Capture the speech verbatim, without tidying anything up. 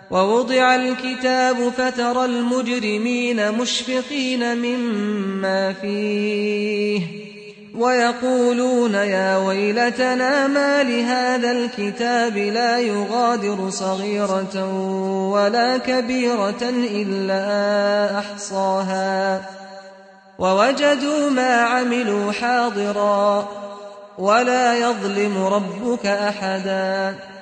ووضع الكتاب فترى المجرمين مشفقين مما فيه ويقولون يا ويلتنا ما لهذا الكتاب لا يغادر صغيرة ولا كبيرة إلا أحصاها ووجدوا ما عملوا حاضرا ولا يظلم ربك أحدا